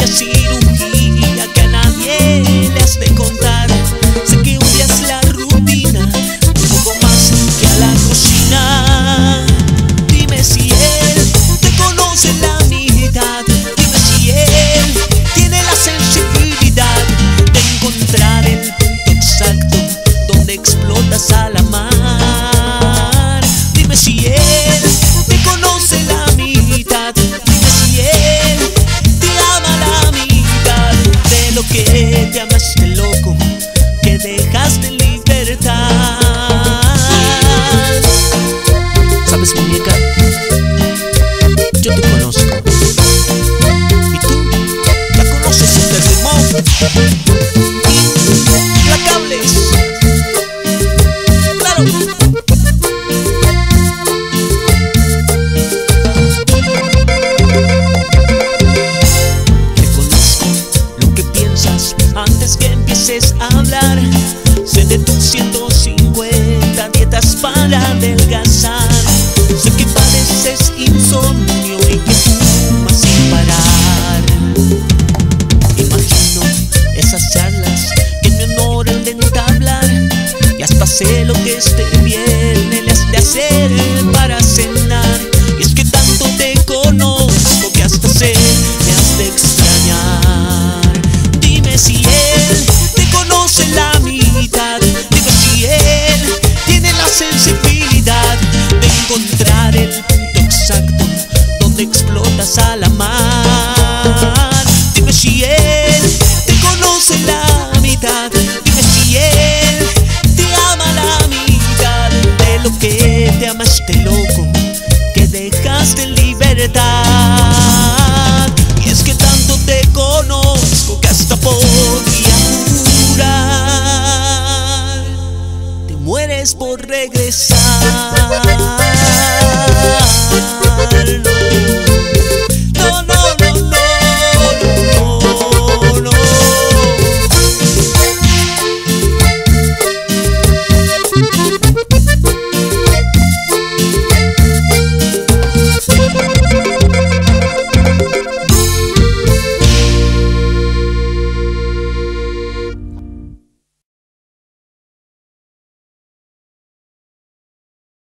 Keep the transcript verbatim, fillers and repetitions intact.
la cirugía que a nadie le has de contar. Sé que odias la rutina un poco más que a la cocina. Dime si él te conoce la mitad. Dime si él tiene la sensibilidad de encontrar el punto exacto donde explotas a la mar. Dime si él te conoce la mitad. Dime si él te ama la mitad de lo que te amaste, loco, que dejaste en libertad. ¿Sabes, muñeca? Yo te conozco. ¿Y tú? ¿La conoces este ritmo? Implacables. Claro. Antes que empieces a hablar, sé de tus ciento cincuenta dietas para adelgazar. Sé que padeces insomnio y que fumas sin parar. Imagino esas charlas que me honoran de entablar, y hasta sé lo que este viernes le has de hacer para cenar. Y es que tanto te conozco que hasta sé me has de extrañar. Dime si él te conoce la mitad. Dime si él tiene la sensibilidad de encontrar el punto exacto donde explotas a la mar. Dime si él te conoce la mitad. Dime si él te ama la mitad de lo que te amaste, loco, que dejaste en libertad. Y es que tanto te conozco que hasta podría jurar te mueres por regresar.